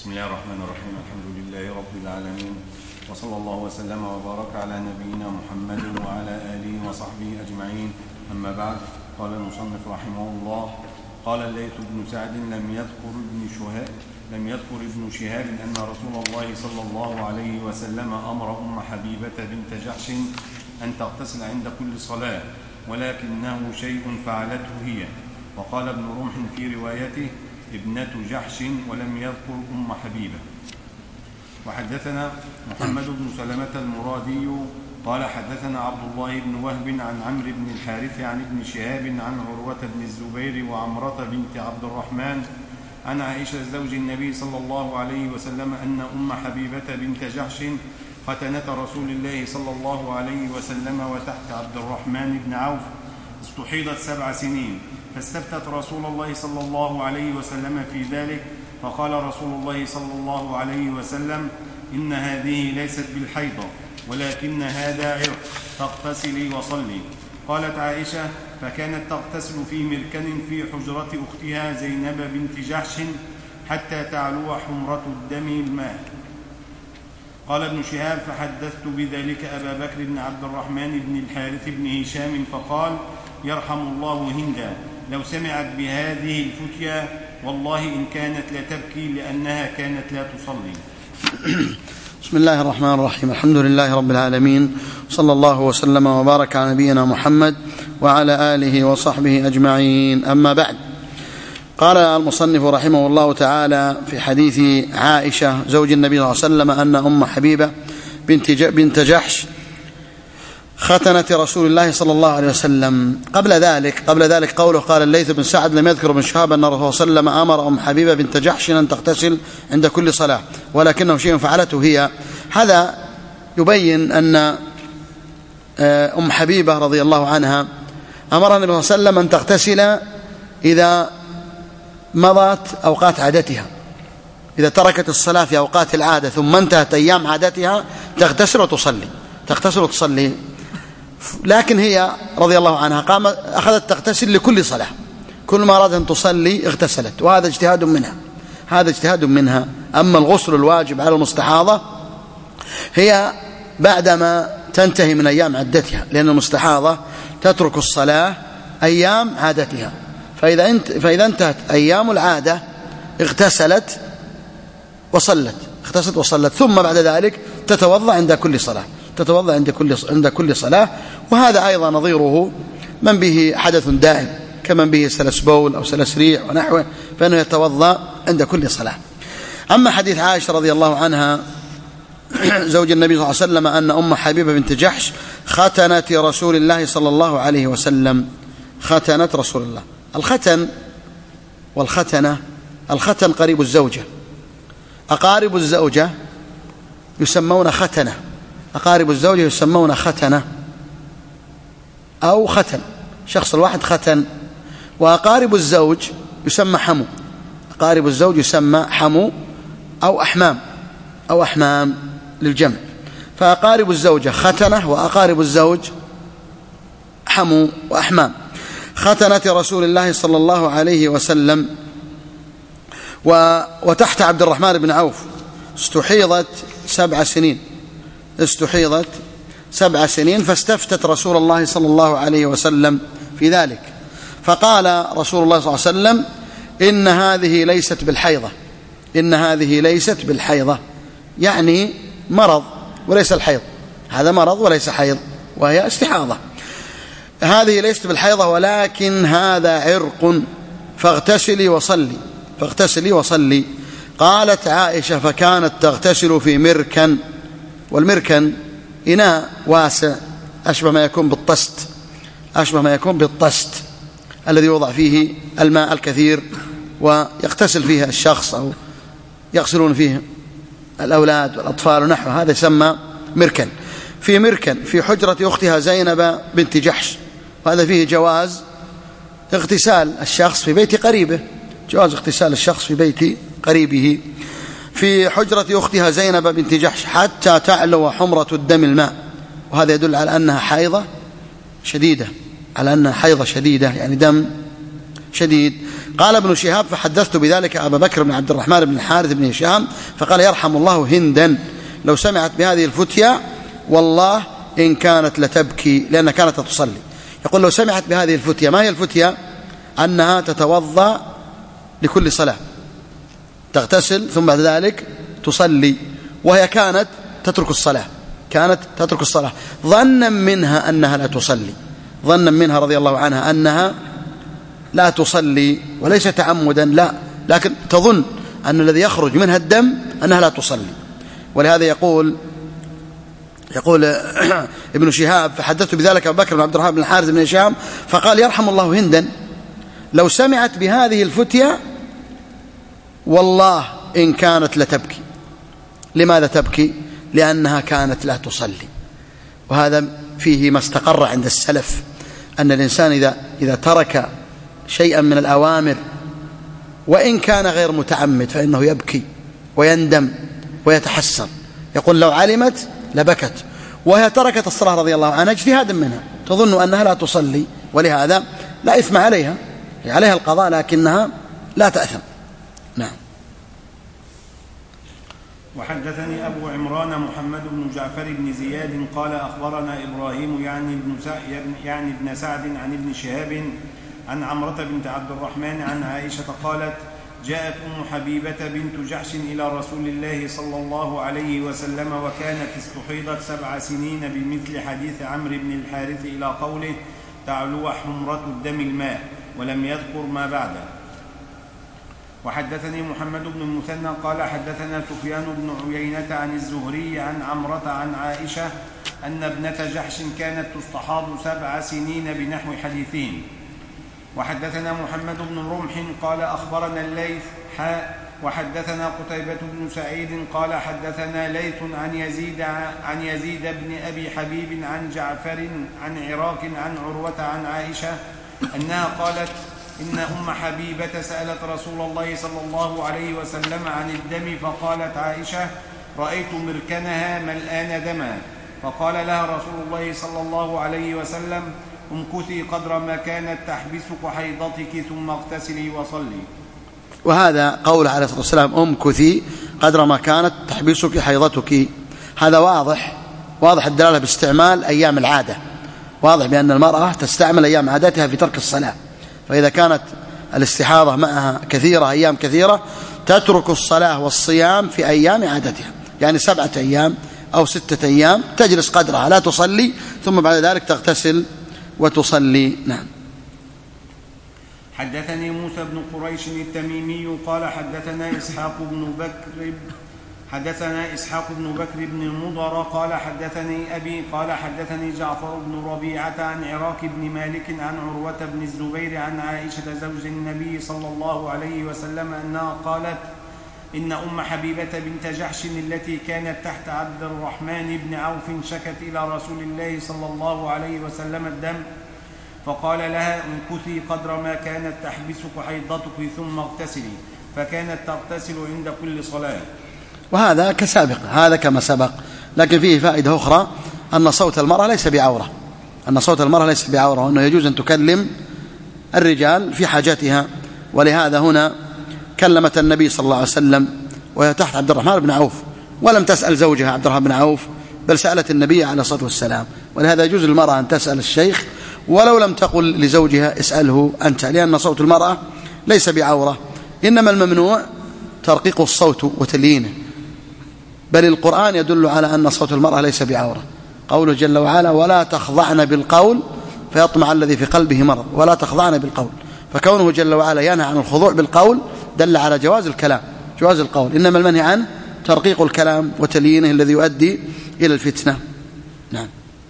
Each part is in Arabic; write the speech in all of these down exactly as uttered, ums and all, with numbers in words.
بسم الله الرحمن الرحيم. الحمد لله رب العالمين، وصلى الله وسلم وبارك على نبينا محمد وعلى آله وصحبه أجمعين. أما بعد، قال المصنف رحمه الله: قال الليث بن سعد لم يذكر ابن شهاب لم يذكر ابن شهاب أن رسول الله صلى الله عليه وسلم أمر أم حبيبة بنت جحش أن تغتسل عند كل صلاة، ولكنه شيء فعلته هي. وقال ابن رمح في روايته: ابنة جحش، ولم يذكر أم حبيبة. وحدثنا محمد بن سلمة المرادي قال حدثنا عبد الله بن وهب عن عمرو بن الحارث عن ابن شهاب عن عروة بن الزبير وعمرة بنت عبد الرحمن عن عائشة زوج النبي صلى الله عليه وسلم أن أم حبيبة بنت جحش ختنة رسول الله صلى الله عليه وسلم وتحت عبد الرحمن بن عوف استحيضت سبع سنين، فاستفتت رسول الله صلى الله عليه وسلم في ذلك، فقال رسول الله صلى الله عليه وسلم: إن هذه ليست بالحيضة، ولكن هذا عرق، فاغتسلي وصلي. قالت عائشة: فكانت تغتسل في مركن في حجرة أختها زينب بنت جحش حتى تعلو حمرة الدم الماء. قال ابن شهاب: فحدثت بذلك أبا بكر بن عبد الرحمن بن الحارث بن هشام فقال: يرحم الله هندا، لو سمعت بهذه الفتيا والله إن كانت لتبكي لأنها كانت لا تصلي. بسم الله الرحمن الرحيم. الحمد لله رب العالمين، صلى الله وسلم وبارك على نبينا محمد وعلى آله وصحبه أجمعين. أما بعد، قال المصنف رحمه الله تعالى في حديث عائشة زوج النبي صلى الله عليه وسلم أن أم حبيبة بنت جحش ختنة رسول الله صلى الله عليه وسلم. قبل ذلك قبل ذلك قوله: قال الليث بن سعد لم يذكر ابن شهاب أن الرسول صلى الله عليه وسلم أمر أم حبيبة بنت جحش أن تغتسل عند كل صلاة، ولكنه شيء فعلته هي. هذا يبين أن أم حبيبة رضي الله عنها أمر النبي صلى الله عليه وسلم أن تغتسل إذا مضت أوقات عادتها، إذا تركت الصلاة في أوقات العادة ثم انتهت أيام عادتها تغتسل وتصلي تغتسل وتصلي لكن هي رضي الله عنها قام أخذت تغتسل لكل صلاة، كل ما أرادت أن تصلي اغتسلت، وهذا اجتهاد منها هذا اجتهاد منها أما الغسل الواجب على المستحاضة هي بعدما تنتهي من أيام عدتها، لأن المستحاضة تترك الصلاة أيام عادتها، فإذا, انت فإذا انتهت أيام العادة اغتسلت وصلت اغتسلت وصلت ثم بعد ذلك تتوضأ عند كل صلاة تتوضأ عند كل عند كل صلاة. وهذا أيضا نظيره من به حدث دائم كمن به سلس بول أو سلس ريح ونحوه، فإنه يتوضأ عند كل صلاة. أما حديث عائشة رضي الله عنها زوج النبي صلى الله عليه وسلم أن أم حبيبة بنت جحش ختنة رسول الله صلى الله عليه وسلم ختنة رسول الله. الختن والختنة، الختن قريب الزوجة، أقارب الزوجة يسمون ختنة، أقارب الزوجة يسمون ختنة أو ختن، شخص الواحد ختن. وأقارب الزوج يسمى حمو، أقارب الزوج يسمى حمو أو أحمام أو أحمام للجمع. فأقارب الزوجة ختنة وأقارب الزوج حمو وأحمام. ختنة رسول الله صلى الله عليه وسلم وتحت عبد الرحمن بن عوف استحيضت سبع سنين استحيضت سبع سنين فاستفتت رسول الله صلى الله عليه وسلم في ذلك، فقال رسول الله صلى الله عليه وسلم: إن هذه ليست بالحيضة إن هذه ليست بالحيضة يعني مرض وليس الحيض، هذا مرض وليس حيض وهي استحاضة. هذه ليست بالحيضة ولكن هذا عرق، فاغتسلي وصلي فاغتسلي وصلي. قالت عائشة: فكانت تغتسل في مركن، والمركن إناء واسع أشبه ما يكون بالطست أشبه ما يكون بالطست الذي يوضع فيه الماء الكثير ويغتسل فيه الشخص أو يغسلون فيه الأولاد والأطفال ونحو، هذا يسمى مركن. في مركن في حجرة أختها زينب بنت جحش، وهذا فيه جواز اغتسال الشخص في بيت قريبه جواز اغتسال الشخص في بيت قريبه. في حجرة أختها زينب بنت جحش حتى تعلو حمرة الدم الماء، وهذا يدل على أنها حيضة شديدة على أنها حيضة شديدة يعني دم شديد. قال ابن شهاب فحدثت بذلك أبا بكر بن عبد الرحمن بن الحارث بن هشام فقال يرحم الله هندا لو سمعت بهذه الفتيا والله إن كانت لتبكي لأنها كانت تصلي. يقول لو سمعت بهذه الفتيا، ما هي الفتيا؟ أنها تتوضأ لكل صلاة، تغتسل ثم بعد ذلك تصلي، وهي كانت تترك الصلاة، كانت تترك الصلاة ظنا منها أنها لا تصلي، ظنا منها رضي الله عنها أنها لا تصلي وليس تعمدا، لا، لكن تظن أن الذي يخرج منها الدم أنها لا تصلي. ولهذا يقول يقول ابن شهاب فحدثت بذلك أبو بكر بن عبد الرحمن بن الحارث بن هشام فقال يرحم الله هندا لو سمعت بهذه الفتيا والله إن كانت لتبكي. لماذا تبكي؟ لأنها كانت لا تصلي. وهذا فيه ما استقر عند السلف أن الإنسان إذا, إذا ترك شيئا من الأوامر وإن كان غير متعمد فإنه يبكي ويندم ويتحسر. يقول لو علمت لبكت، وهي تركت الصلاة رضي الله عنها اجتهادا منها، تظن أنها لا تصلي، ولهذا لا إثم عليها، عليها القضاء لكنها لا تأثم. نعم. وحدثني أبو عمران محمد بن جعفر بن زياد قال أخبرنا إبراهيم يعني ابن يعني ابن سعد عن ابن شهاب عن عمرة بنت عبد الرحمن عن عائشة قالت جاءت أم حبيبة بنت جحش إلى رسول الله صلى الله عليه وسلم وكانت استحيضت سبع سنين بمثل حديث عمرو بن الحارث إلى قوله تعلو حمرة الدم الماء، ولم يذكر ما بعده. وحدثني محمد بن المثنى قال حدثنا سفيان بن عيينة عن الزهري عن عمرة عن عائشة أن ابنة جحش كانت تستحاض سبع سنين بنحو حديثين. وحدثنا محمد بن رمح قال أخبرنا الليث حاء وحدثنا قتيبة بن سعيد قال حدثنا ليث عن يزيد عن يزيد بن أبي حبيب عن جعفر عن عراك عن عروة عن عائشة أنها قالت إن أم حبيبة سألت رسول الله صلى الله عليه وسلم عن الدم فقالت عائشة رأيت مركنها ملآن دما، فقال لها رسول الله صلى الله عليه وسلم امكثي قدر ما كانت تحبسك حيضتك ثم اغتسلي وصلي. وهذا قول عليه الصلاة والسلام امكثي قدر ما كانت تحبسك حيضتك، هذا واضح واضح الدلالة باستعمال أيام العادة، واضح بأن المرأة تستعمل أيام عادتها في ترك الصلاة، فإذا كانت الاستحاضة معها كثيرة أيام كثيرة تترك الصلاة والصيام في أيام عادتها، يعني سبعة أيام أو ستة أيام تجلس قدرها لا تصلي ثم بعد ذلك تغتسل وتصلي. نعم. حدثني موسى بن قريش التميمي قال حدثنا إسحاق بن بكر حدثنا إسحاق بن بكر بن مضر قال حدثني أبي قال حدثني جعفر بن ربيعة عن عراك بن مالك عن عروة بن الزبير عن عائشة زوج النبي صلى الله عليه وسلم أنها قالت إن أم حبيبة بنت جحش التي كانت تحت عبد الرحمن بن عوف شكت إلى رسول الله صلى الله عليه وسلم الدم، فقال لها امكثي قدر ما كانت تحبسك حيضتك ثم اغتسلي، فكانت تغتسل عند كل صلاة. وهذا كسابق، هذا كما سبق، لكن فيه فائدة أخرى أن صوت المرأة ليس بعورة، أن صوت المرأة ليس بعورة، وأنه يجوز أن تكلم الرجال في حاجتها. ولهذا هنا كلمت النبي صلى الله عليه وسلم وهي تحت عبد الرحمن بن عوف، ولم تسأل زوجها عبد الرحمن بن عوف بل سألت النبي عليه الصلاة والسلام. ولهذا يجوز للمرأة أن تسأل الشيخ ولو لم تقل لزوجها اسأله أنت، لأن صوت المرأة ليس بعورة، إنما الممنوع ترقيق الصوت وتليينه، بل القرآن يدل على أن صوت المرأة ليس بعورة، قوله جل وعلا ولا تخضعن بالقول فيطمع الذي في قلبه مرض، ولا تخضعن بالقول، فكونه جل وعلا ينهى عن الخضوع بالقول دل على جواز الكلام، جواز القول، إنما المنهي عنه ترقيق الكلام وتليينه الذي يؤدي إلى الفتنة. نعم.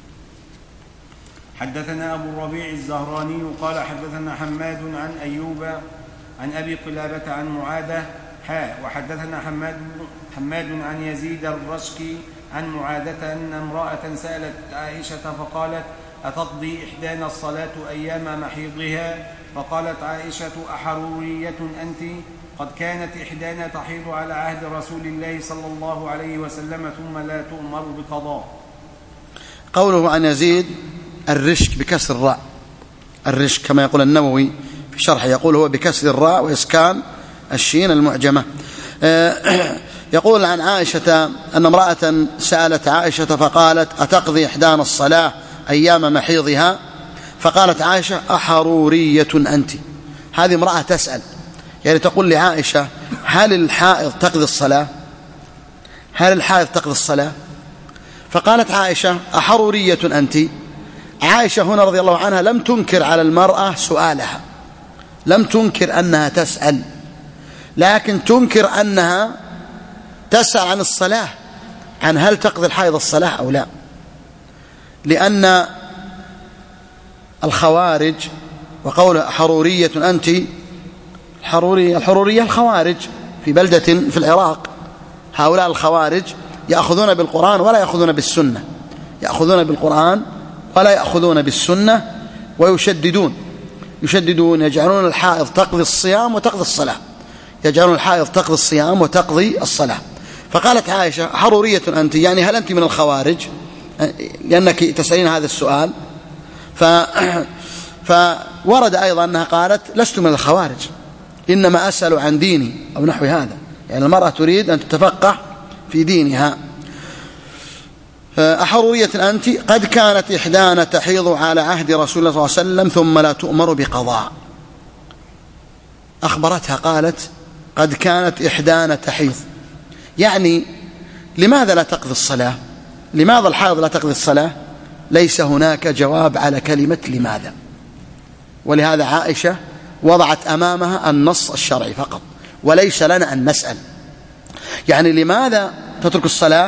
حدثنا أبو الربيع الزهراني قال حدثنا حماد عن أيوب عن أبي قلابة عن معاذة حاء وحدثنا حماد حماد عن يزيد الرشكي عن معاذة أن امرأة سألت عائشة فقالت أتقضي إحدانا الصلاة أيام محيضها؟ فقالت عائشة أحرورية أنت؟ قد كانت إحدانا تحيض على عهد رسول الله صلى الله عليه وسلم ثم لا تؤمر بقضاء. قوله عن يزيد الرشك بكسر الراء، الرشك كما يقول النووي في شرح يقول هو بكسر الراء وإسكان الشين المعجمة. يقول عن عائشة أن امرأة سألت عائشة فقالت أتقضي إحدانا الصلاة أيام محيضها؟ فقالت عائشة أحرورية أنت. هذه امرأة تسأل، يعني تقول لعائشة هل الحائض تقضي الصلاة؟ هل الحائض تقضي الصلاة؟ فقالت عائشة أحرورية أنت. عائشة هنا رضي الله عنها لم تنكر على المرأة سؤالها، لم تنكر أنها تسأل، لكن تنكر أنها تسأل عن الصلاة، عن هل تقضي الحائض الصلاة أو لا. لأن الخوارج وقول حرورية أنت، الحرورية الحرورية الخوارج في بلدة في العراق، هؤلاء الخوارج يأخذون بالقرآن ولا يأخذون بالسنة، يأخذون بالقرآن ولا يأخذون بالسنة، ويشددون يشددون يجعلون الحائض تقضي الصيام وتقضي الصلاة، يجعلون الحائض تقضي الصيام وتقضي الصلاة. فقالت عائشة حرورية أنت، يعني هل أنت من الخوارج؟ لأنك تسألين هذا السؤال. ف... فورد أيضا أنها قالت لست من الخوارج، إنما أسأل عن ديني أو نحو هذا، يعني المرأة تريد أن تتفقه في دينها. أحرورية أنت قد كانت إحدانا تحيض على عهد رسول الله صلى الله عليه وسلم ثم لا تؤمر بقضاء. أخبرتها قالت قد كانت إحدانا تحيض، يعني لماذا لا تقضي الصلاة؟ لماذا الحائض لا تقضي الصلاة؟ ليس هناك جواب على كلمة لماذا، ولهذا عائشة وضعت أمامها النص الشرعي فقط، وليس لنا أن نسأل يعني لماذا تترك الصلاة.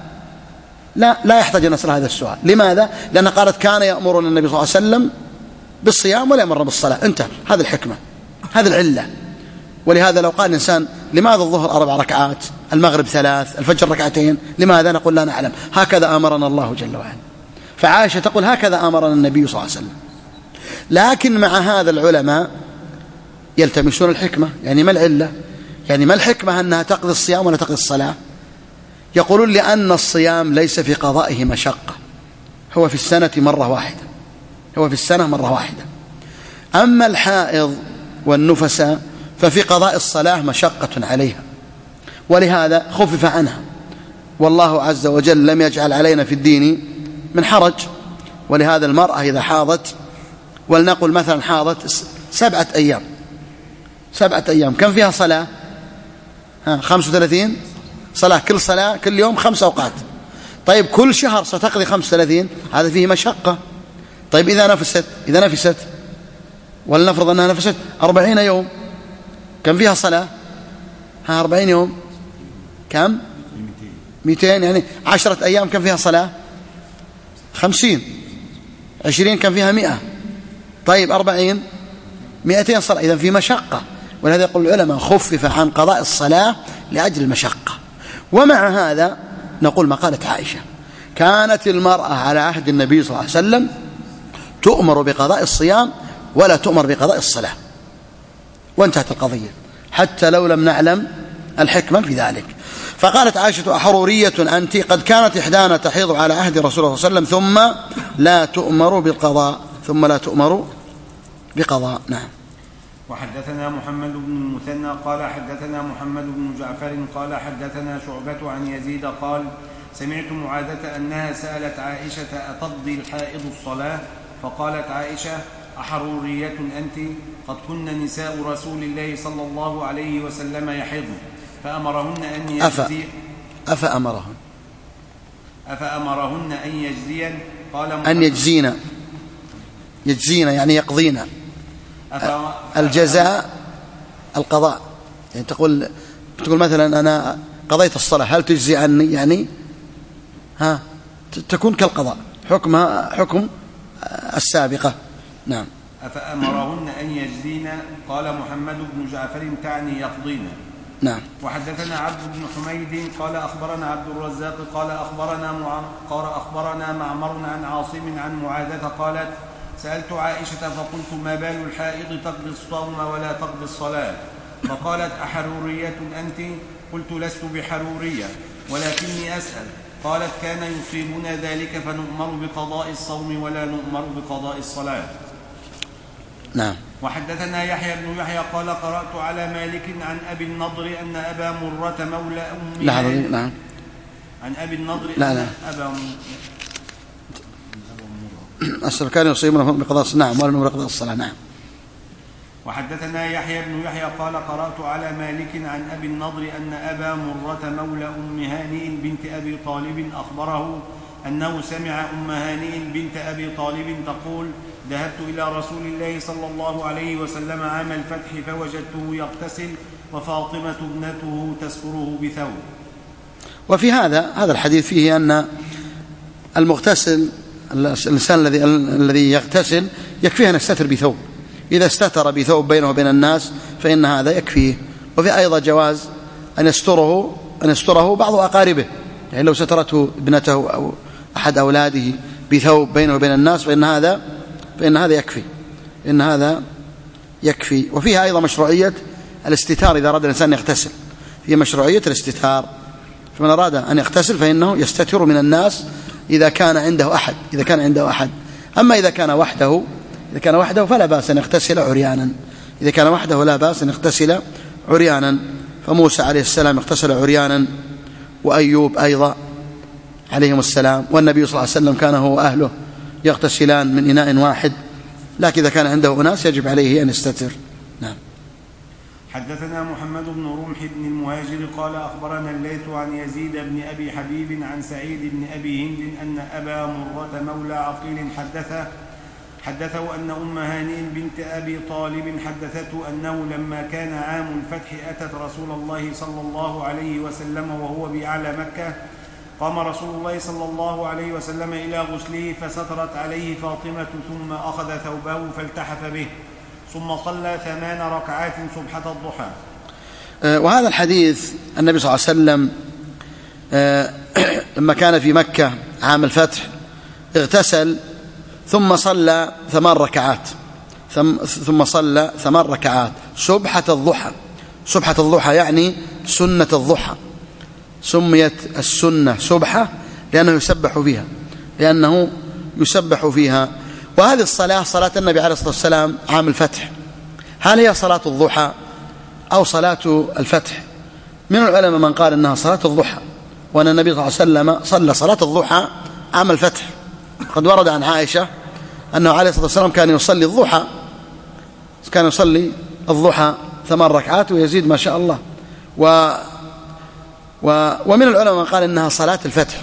لا لا يحتاج أن نسأل هذا السؤال. لماذا؟ لأن قالت كان يأمرنا النبي صلى الله عليه وسلم بالصيام ولا يأمرنا بالصلاة، انتهى، هذه الحكمة، هذه العلة. ولهذا لو قال الإنسان لماذا الظهر أربع ركعات، المغرب ثلاث، الفجر ركعتين، لماذا؟ نقول لا نعلم، هكذا أمرنا الله جل وعلا. فعائشة تقول هكذا أمرنا النبي صلى الله عليه وسلم. لكن مع هذا العلماء يلتمسون الحكمة، يعني ما العلة؟ يعني ما الحكمة أنها تقضي الصيام ولا تقضي الصلاة؟ يقولون لأن الصيام ليس في قضائه مشقة، هو في السنة مرة واحدة، هو في السنة مرة واحدة. أما الحائض والنفساء ففي قضاء الصلاة مشقة عليها، ولهذا خفف عنها، والله عز وجل لم يجعل علينا في الدين من حرج. ولهذا المرأة إذا حاضت، ولنقل مثلا حاضت سبعة أيام، سبعة أيام كم فيها صلاة؟ ها خمس وثلاثين صلاة، كل صلاة كل يوم خمس أوقات. طيب كل شهر ستقضي خمس وثلاثين، هذا فيه مشقة. طيب إذا نفست إذا نفست ولنفرض أنها نفست أربعين يوم، كم فيها صلاة؟ ها أربعين يوم كم؟ مئتين، يعني عشرة أيام كم فيها صلاة؟ خمسين. عشرين كم فيها مئة. طيب أربعين مئتين صلاة، إذن في مشقة. ولهذا يقول العلماء خفف عن قضاء الصلاة لأجل المشقة. ومع هذا نقول ما قالت عائشة، كانت المرأة على عهد النبي صلى الله عليه وسلم تؤمر بقضاء الصيام ولا تؤمر بقضاء الصلاة، وانتهت القضية حتى لو لم نعلم الحكمة في ذلك. فقالت عائشة أحرورية أنت قد كانت إحدانا تحيض على عهد رسول الله صلى الله عليه وسلم ثم لا تؤمر بالقضاء، ثم لا تؤمر بقضاء. نعم. وحدثنا محمد بن المثنى قال حدثنا محمد بن جعفر قال حدثنا شعبة عن يزيد قال سمعت معاذة أنها سألت عائشة أتقضي الحائض الصلاة؟ فقالت عائشة أحرورية أنت؟ قد كن نساء رسول الله صلى الله عليه وسلم يحضن فأمرهن أن يجزين أفأمرهن أفأمرهن أن يجزين قال أن يجزين يجزين يعني يقضين. الجزاء القضاء، يعني تقول تقول مثلا أنا قضيت الصلاة هل تجزي عني؟ يعني ها تكون كالقضاء، حكمها حكم السابقة. نعم. أفأمرهن أن يجزين قال محمد بن جعفر تعني يقضين. نعم. وحدثنا عبد بن حميد قال أخبرنا عبد الرزاق قال أخبرنا مع... قال أخبرنا معمر عن عاصم عن معاذة قالت سألت عائشة فقلت ما بال الحائض تقضي الصوم ولا تقضي الصلاة؟ فقالت أحرورية أنت؟ قلت لست بحرورية ولكني أسأل. قالت كان يصيبنا ذلك فنؤمر بقضاء الصوم ولا نؤمر بقضاء الصلاة. نعم. وحدثنا يحيى بن يحيى قال قرأت على مالك عن أبي النضر أن أبا مرة مولى أم لا نعم عن أبي النضر لا لا أبا أسر كان يصيبنا بقضاء نعم ولا بقضاء الصلاة نعم. وحدثنا يحيى بن يحيى قال قرأت على مالك عن أبي النضر أن أبا مرة مولى أم هانئ بنت أبي طالب أخبره أنه سمع أم هانئ بنت أبي طالب تقول ذهبت إلى رسول الله صلى الله عليه وسلم عام الفتح فوجدته يغتسل وفاطمة ابنته تسفره بثوب. وفي هذا هذا الحديث فيه أن المغتسل الإنسان الذي الذي يغتسل يكفيه أن يستتر بثوب، إذا استتر بثوب بينه وبين الناس فإن هذا يكفيه. وفي أيضا جواز أن يستره أن يستره بعض أقاربه، يعني لو سترته ابنته أو أحد أولاده بثوب بينه وبين الناس فإن هذا فإن هذا يكفي إن هذا يكفي. وفيها أيضا مشروعية الاستتار إذا أراد الإنسان يغتسل، فيه مشروعية الاستتار، فمن أراد أن يغتسل فإنه يستتر من الناس إذا كان عنده أحد إذا كان عنده أحد أما إذا كان وحده إذا كان وحده فلا بأس أن يغتسل عريانا إذا كان وحده لا بأس أن يغتسل عريانا. فموسى عليه السلام اغتسل عريانا، وأيوب أيضا عليهم السلام، والنبي صلى الله عليه وسلم كان هو وأهله يغتسلان من إناء واحد، لكن إذا كان عنده أناس يجب عليه أن يستتر. نعم. حدثنا محمد بن رمح بن المهاجر قال أخبرنا الليث عن يزيد بن أبي حبيب عن سعيد بن أبي هند أن أبا مرة مولى عقيل حدثه حدثه أن أم هانئ بنت أبي طالب حدثته أنه لما كان عام الفتح أتت رسول الله صلى الله عليه وسلم وهو بأعلى مكة، قام رسول الله صلى الله عليه وسلم إلى غسله فسترت عليه فاطمة ثم أخذ ثوبه فالتحف به ثم صلى ثمان ركعات سبحة الضحى. وهذا الحديث النبي صلى الله عليه وسلم لما كان في مكة عام الفتح اغتسل ثم صلى ثمان ركعات ثم صلى ثمان ركعات سبحة الضحى. سبحة الضحى يعني سنة الضحى، سميت السنة سبحة لأنه يسبح فيها لأنه يسبح فيها. وهذه الصلاة صلاة النبي عليه الصلاة والسلام عام الفتح، هل هي صلاة الضحى أو صلاة الفتح؟ من العلماء من قال إنها صلاة الضحى، وأن النبي صلى الله عليه وسلم صلى صلاة الضحى عام الفتح. قد ورد عن عائشة أنه عليه الصلاة والسلام كان يصلي الضحى كان يصلي الضحى ثمان ركعات ويزيد ما شاء الله. و و ومن العلماء من قال إنها صلاة الفتح،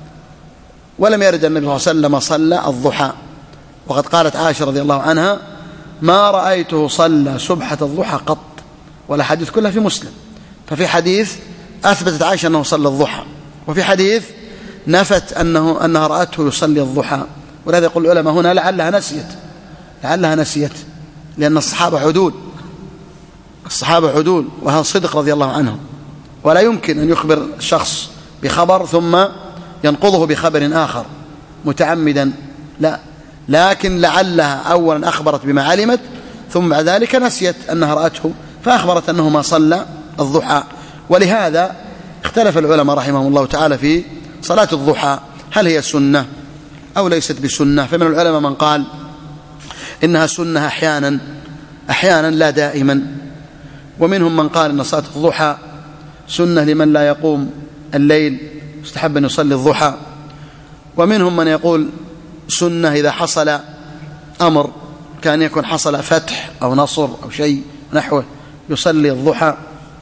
ولم يرد النبي صلى الله عليه وسلم صلى الضحى. وقد قالت عائشة رضي الله عنها ما رأيته صلى سبحة الضحى قط، والحديث كلها في مسلم. ففي حديث أثبتت عائشة أنه صلى الضحى، وفي حديث نفت أنه أنها رأته يصلي الضحى. ولهذا يقول العلماء هنا لعلها نسيت لعلها نسيت لأن الصحابة عدول الصحابة عدول وهذا صدق رضي الله عنهم، ولا يمكن أن يخبر شخص بخبر ثم ينقضه بخبر آخر متعمدا، لا، لكن لعلها أولا أخبرت بما علمت ثم بعد ذلك نسيت أنها رأته فأخبرت أنه ما صلى الضحى. ولهذا اختلف العلماء رحمهم الله تعالى في صلاة الضحى، هل هي سنة أو ليست بسنة؟ فمن العلماء من قال إنها سنة أحيانا أحيانا لا دائما، ومنهم من قال إن صلاة الضحى سنة لمن لا يقوم الليل يستحب أن يصلي الضحى، ومنهم من يقول سنة إذا حصل أمر كان يكون حصل فتح أو نصر أو شيء نحوه يصلي الضحى،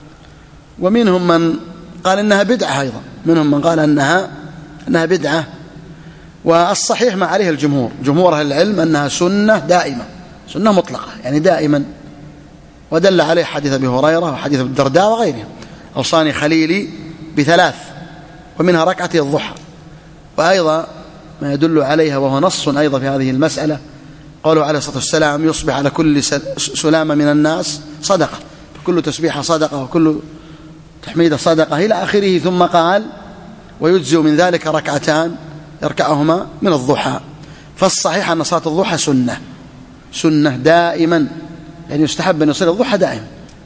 ومنهم من قال إنها بدعة أيضا منهم من قال أنها أنها بدعة. والصحيح ما عليه الجمهور جمهور أهل العلم أنها سنة دائمة سنة مطلقة يعني دائما، ودل عليه حديث أبي هريرة وحديث الدرداء وغيرهم أوصاني خليلي بثلاث ومنها ركعة الضحى. وأيضا ما يدل عليها وهو نص أيضا في هذه المسألة قالوا عليه الصلاة والسلام يصبح على كل سلامة من الناس صدقة، فكل تسبيحة صدقة وكل تحميد صدقة إلى آخره، ثم قال ويجزئ من ذلك ركعتان يركعهما من الضحى. فالصحيح أن صلاة الضحى سنة سنة دائما يعني يستحب أن يصلي الضحى دائما.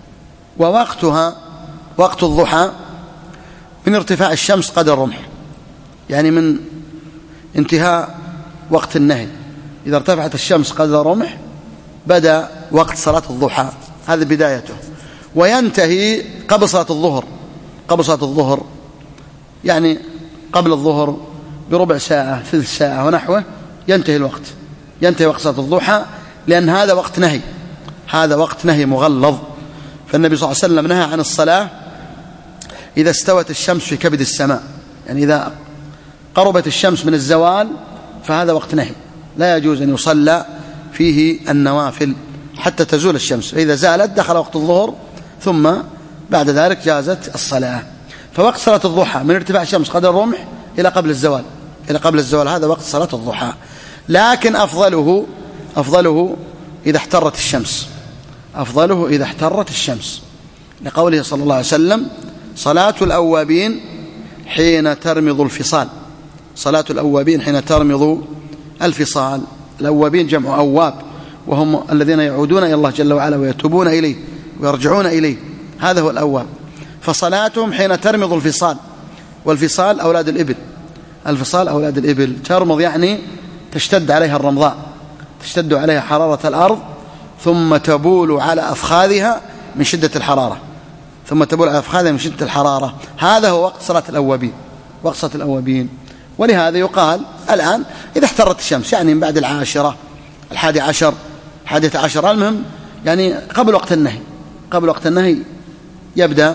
ووقتها وقت الضحى من ارتفاع الشمس قدر الرمح، يعني من انتهاء وقت النهي إذا ارتفعت الشمس قدر الرمح بدأ وقت صلاة الضحى، هذا بدايته، وينتهي قبل صلاة الظهر، قبل صلاة الظهر يعني قبل الظهر بربع ساعة ثلث ساعة ونحوه ينتهي الوقت، ينتهي وقت صلاة الضحى، لأن هذا وقت نهي، هذا وقت نهي مغلظ. فالنبي صلى الله عليه وسلم نهى عن الصلاة إذا استوت الشمس في كبد السماء، يعني إذا قربت الشمس من الزوال فهذا وقت نهي، لا يجوز أن يصلى فيه النوافل حتى تزول الشمس، فإذا زالت دخل وقت الظهر ثم بعد ذلك جازت الصلاة. فوقت صلاة الضحى من ارتفاع الشمس قدر الرمح إلى قبل الزوال، إلى قبل الزوال، هذا وقت صلاة الضحى. لكن أفضله أفضله إذا احترت الشمس، أفضله إذا احترت الشمس، لقوله صلى الله عليه وسلم: صلاة الأوابين حين ترمض الفصال، صلاة الأوابين حين ترمض الفصال. الأوابين جمع أواب، وهم الذين يعودون إلى الله جل وعلا ويتوبون إليه ويرجعون إليه، هذا هو الأواب. فصلاتهم حين ترمض الفصال، والفصال أولاد الإبل، الفصال أولاد الإبل، ترمض يعني تشتد عليها الرمضاء، تشتد عليها حرارة الأرض ثم تبول على أفخاذها من شدة الحرارة، ثم تبول على أفخاذها من شدة الحرارة، هذا هو وقت صلاة الأوابين، وقت صلاة الأوابين. ولهذا يقال الآن إذا احترت الشمس، يعني من بعد العاشرة الحادي عشر الحادية عشر، المهم يعني قبل وقت النهي، قبل وقت النهي يبدأ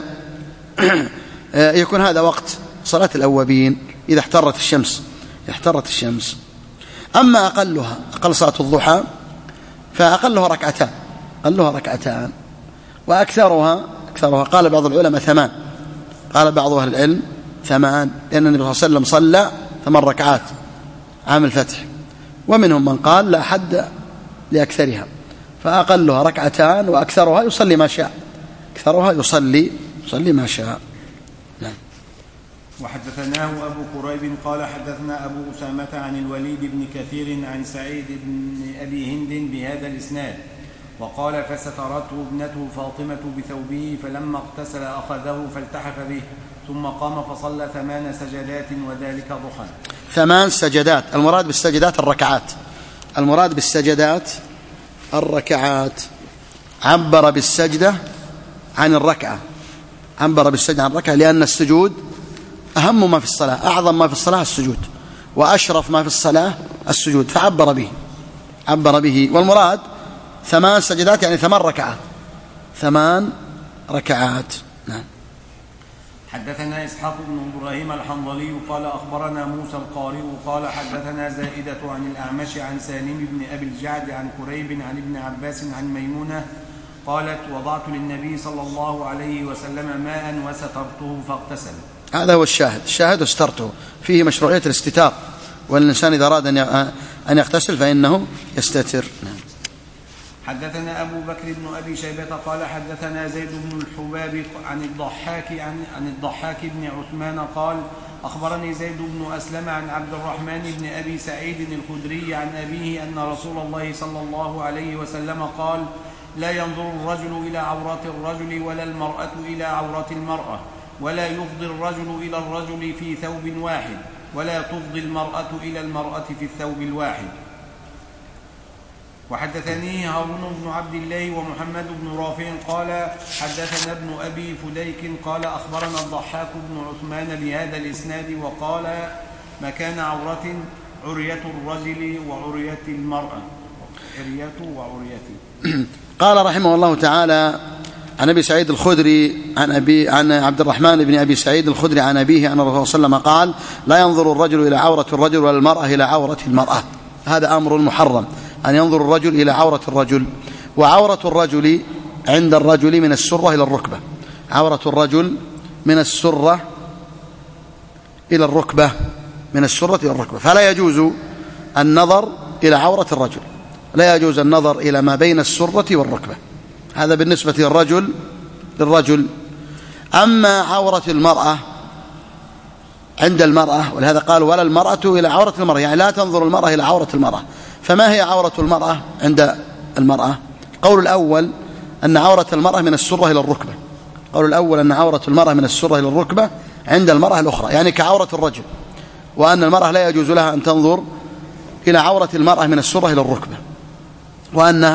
يكون هذا وقت صلاة الأوابين إذا احترت الشمس، احترت الشمس. أما أقلها، أقل صلاة الضحى فأقلها ركعتان، أقلها ركعتان، وأكثرها أكثرها قال بعض العلماء ثمان، قال بعض أهل العلم ثمان، لأن النبي صلى الله عليه وسلم صلى ثمان ركعات عام الفتح، ومنهم من قال لا حد لأكثرها، فأقلها ركعتان وأكثرها يصلي ما شاء، أكثرها يصلي يصلي ما شاء. نعم. وحدثناه أبو قريب قال حدثنا أبو أسامة عن الوليد بن كثير عن سعيد بن أبي هند بهذا الإسناد، وقال: فسترته ابنته فاطمة بثوبه فلما اغتسل أخذه فالتحف به ثم قام فصلى ثمان سجدات وذلك ضحى. ثمان سجدات، المراد بالسجدات الركعات، المراد بالسجدات الركعات. عبر بالسجدة عن الركعة، عبر بالسجدة عن الركعة، لأن السجود أهم ما في الصلاة، أعظم ما في الصلاة السجود، وأشرف ما في الصلاة السجود، فعبر به، عبر به. والمراد ثمان سجدات يعني ثمان ركعات، ثمان ركعات. نعم. حدثنا إسحاق بن إبراهيم الحنظلي قال أخبرنا موسى القارئ قال حدثنا زائدة عن الأعمش عن سالم بن أبي الجعد عن كريب عن ابن عباس عن ميمونة قالت: وضعت للنبي صلى الله عليه وسلم ماء وسترته فاغتسل. هذا هو الشاهد، الشاهد واسترته، فيه مشروعية الاستتار، والإنسان إذا أراد أن يغتسل فإنه يستتر. نعم. حدثنا أبو بكر بن أبي شيبة قال حدثنا زيد بن الحباب عن الضحاك عن, عن الضحاك بن عثمان قال: أخبرني زيد بن أسلم عن عبد الرحمن بن أبي سعيد الخدري عن أبيه أن رسول الله صلى الله عليه وسلم قال: لا ينظر الرجل إلى عورات الرجل ولا المرأة إلى عورات المرأة، ولا يفضي الرجل إلى الرجل في ثوب واحد، ولا تفضي المرأة إلى المرأة في الثوب الواحد. وحدثني هارون بن عبد الله ومحمد بن رافع قال حدثنا ابن أبي فديك قال أخبرنا الضحاك بن عثمان بهذا الإسناد وقال: مكان عورة عرية الرجل وعرية المرأة، عرية وعرية. قال رحمه الله تعالى عن أبي سعيد الخدري عن, أبي عن عبد الرحمن بن أبي سعيد الخدري عن أبيه أن الرسول صلى الله عليه وسلم قال: لا ينظر الرجل إلى عورة الرجل ولا المرأة إلى عورة المرأة. هذا أمر محرم، أن ينظر الرجل إلى عورة الرجل. وعورة الرجل عند الرجل من السرة إلى الركبة، عورة الرجل من السرة إلى الركبة، من السرة إلى الركبة، فلا يجوز النظر إلى عورة الرجل، لا يجوز النظر إلى ما بين السرة والركبة، هذا بالنسبة للرجل للرجل. أما عورة المرأة عند المرأة، ولهذا قال: ولا المرأة إلى عورة المرأة، يعني لا تنظر المرأة إلى عورة المرأة. فما هي عورة المرأة عند المرأة؟ القول الأول أن عورة المرأة من السرة إلى الركبة، القول الأول أن عورة المرأة من السرة إلى الركبة عند المرأة الأخرى، يعني كعورة الرجل، وأن المرأة لا يجوز لها أن تنظر إلى عورة المرأة من السرة إلى الركبة، وأنها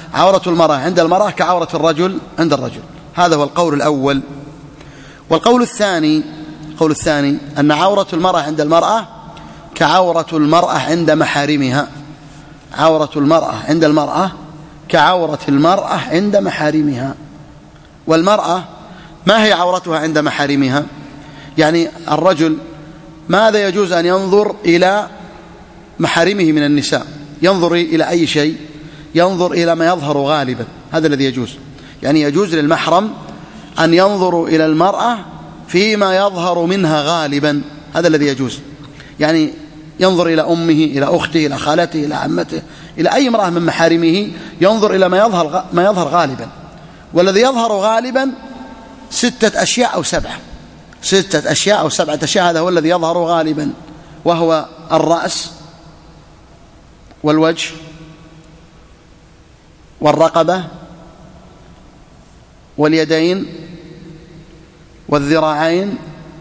عورة المرأة عند المرأة كعورة الرجل عند الرجل. هذا هو القول الأول. والقول الثاني القول الثاني أن عورة المرأة عند المرأة كعورة المرأة عند محارمها. عورة المرأة عند المرأة كعورة المرأة عند محارمها. والمرأة ما هي عورتها عند محارمها؟ يعني الرجل ماذا يجوز أن ينظر إلى محارمه من النساء؟ ينظر إلى أي شيء؟ ينظر إلى ما يظهر غالبا، هذا الذي يجوز. يعني يجوز للمحرم أن ينظر إلى المرأة فيما يظهر منها غالبا، هذا الذي يجوز. يعني ينظر إلى أمه، إلى أخته، إلى خالته، إلى عمته، إلى أي امرأة من محارمه، ينظر إلى ما يظهر ما يظهر غالبا. والذي يظهر غالبا ستة أشياء أو سبعة ستة أشياء أو سبعة أشياء، هذا هو الذي يظهر غالبا، وهو الرأس والوجه والرقبة واليدين والذراعين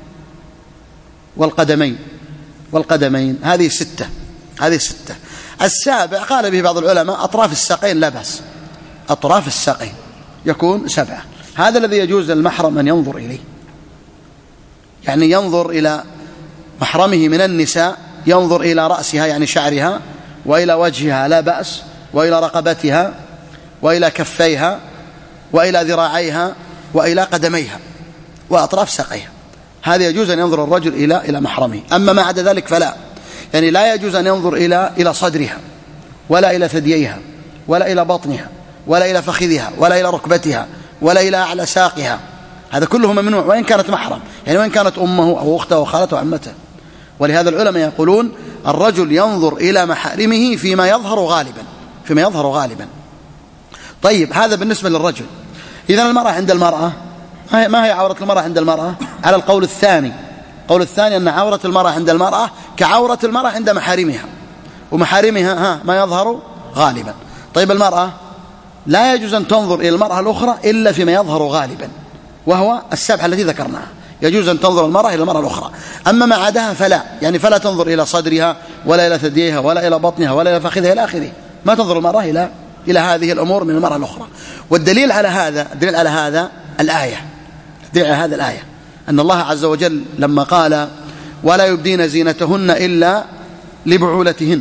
والقدمين والقدمين هذه ستة هذه ستة. السابع قال به بعض العلماء أطراف الساقين، لا بأس، أطراف الساقين يكون سبعة. هذا الذي يجوز للمحرم أن ينظر إليه. يعني ينظر إلى محرمه من النساء، ينظر إلى رأسها يعني شعرها، وإلى وجهها لا بأس، وإلى رقبتها، وإلى كفيها، وإلى ذراعيها، وإلى قدميها، وأطراف ساقيها. هذا يجوز أن ينظر الرجل إلى إلى محرمه. أما ما عدا ذلك فلا. يعني لا يجوز أن ينظر إلى إلى صدرها، ولا إلى ثدييها، ولا إلى بطنها، ولا إلى فخذها، ولا إلى ركبتها، ولا إلى أعلى ساقها. هذا كله ممنوع وإن كانت محرم، يعني وإن كانت أمه أو أخته أو خالته أو عمته. ولهذا العلماء يقولون الرجل ينظر إلى محارمه فيما يظهر غالبا فيما يظهر غالبا. طيب، هذا بالنسبة للرجل. إذن المرأة عند المرأة، ما هي عورة المرأة عند المرأة؟ على القول الثاني القول الثاني أن عورة المرأة عند المرأة كعورة المرأة عند محارمها، ومحارمها ها ما يظهر غالبا. طيب، المرأة لا يجوز أن تنظر إلى المرأة الأخرى إلا فيما يظهر غالبا، وهو السبعة التي ذكرناها. يجوز أن تنظر المرأة إلى المرأة الأخرى، أما ما عداها فلا. يعني فلا تنظر إلى صدرها، ولا إلى ثدييها، ولا إلى بطنها، ولا إلى فخذها إلى آخره. ما تنظر المرأة إلى إلى هذه الأمور من المرأة الأخرى. والدليل على هذا الدليل على هذا الآية الدليل على هذا الآية أن الله عز وجل لما قال ولا يبدين زينتهن إلا لبعولتهن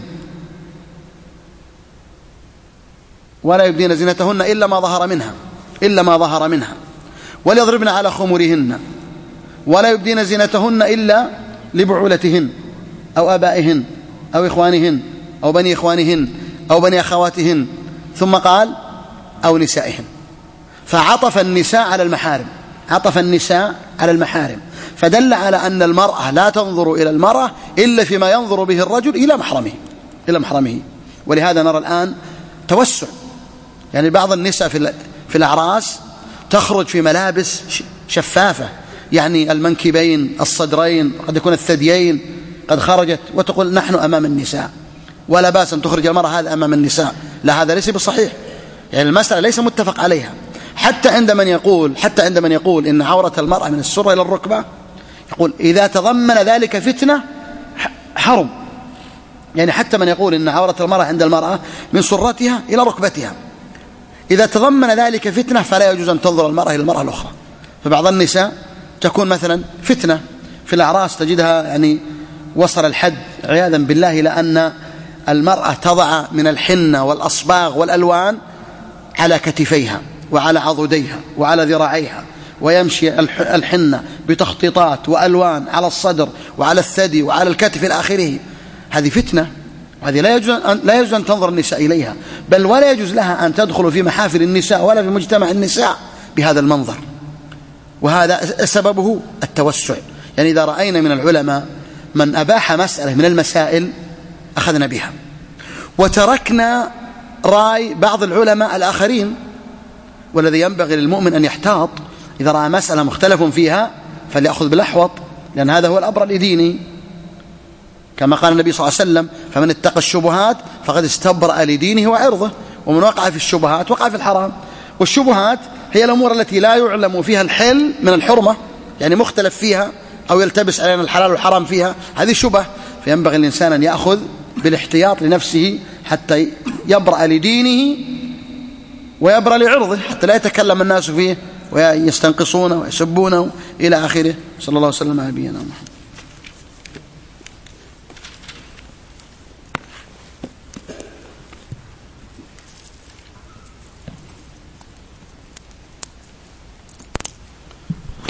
ولا يبدين زينتهن إلا ما ظهر منها إلا ما ظهر منها وليضربن على خمرهن ولا يبدين زينتهن إلا لبعولتهن أو آبائهن أو إخوانهن أو بني إخوانهن أو بني أخواتهن، ثم قال أو نسائهن. فعطف النساء على المحارم عطف النساء على المحارم فدل على أن المرأة لا تنظر إلى المرأة إلا فيما ينظر به الرجل إلى محرمه إلى محرمه. ولهذا نرى الآن توسع، يعني بعض النساء في في الأعراس تخرج في ملابس شفافة، يعني المنكبين، الصدرين، قد يكون الثديين قد خرجت، وتقول نحن أمام النساء. ولا بأس أن تخرج المرأة هذا أمام النساء، لا، هذا ليس بصحيح. يعني المسألة ليس متفق عليها. حتى عند من يقول حتى عند من يقول إن عورة المرأة من السرة إلى الركبة، يقول إذا تضمن ذلك فتنة حرم. يعني حتى من يقول إن عورة المرأة عند المرأة من سرتها إلى ركبتها، إذا تضمن ذلك فتنة فلا يجوز أن تنظر المرأة إلى المرأة الأخرى. فبعض النساء تكون مثلا فتنة في الأعراس، تجدها يعني وصل الحد عياذا بالله إلى أن المرأة تضع من الحنة والأصباغ والألوان على كتفيها وعلى عضديها وعلى ذراعيها، ويمشي الحنة بتخطيطات وألوان على الصدر وعلى الثدي وعلى الكتف إلى آخره. هذه فتنة، وهذه لا يجوز أن لا يجوز أن تنظر النساء إليها، بل ولا يجوز لها أن تدخل في محافل النساء ولا في مجتمع النساء بهذا المنظر. وهذا سببه التوسع. يعني إذا رأينا من العلماء من أباح مسألة من المسائل أخذنا بها، وتركنا رأي بعض العلماء الآخرين. والذي ينبغي للمؤمن أن يحتاط، إذا رأى مسألة مختلف فيها فليأخذ بالأحوط، لأن هذا هو الأبرأ لدينه، كما قال النبي صلى الله عليه وسلم فمن اتقى الشبهات فقد استبرأ لدينه وعرضه، ومن وقع في الشبهات وقع في الحرام. والشبهات هي الأمور التي لا يعلم فيها الحل من الحرمة، يعني مختلف فيها أو يلتبس علينا الحلال والحرام فيها، هذه شبه. فينبغي الإنسان أن يأخذ بالاحتياط لنفسه حتى يبرأ لدينه ويبرأ لعرضه حتى لا يتكلم الناس فيه ويستنقصونه ويسبونه إلى آخره. صلى الله وسلم على نبينا محمد.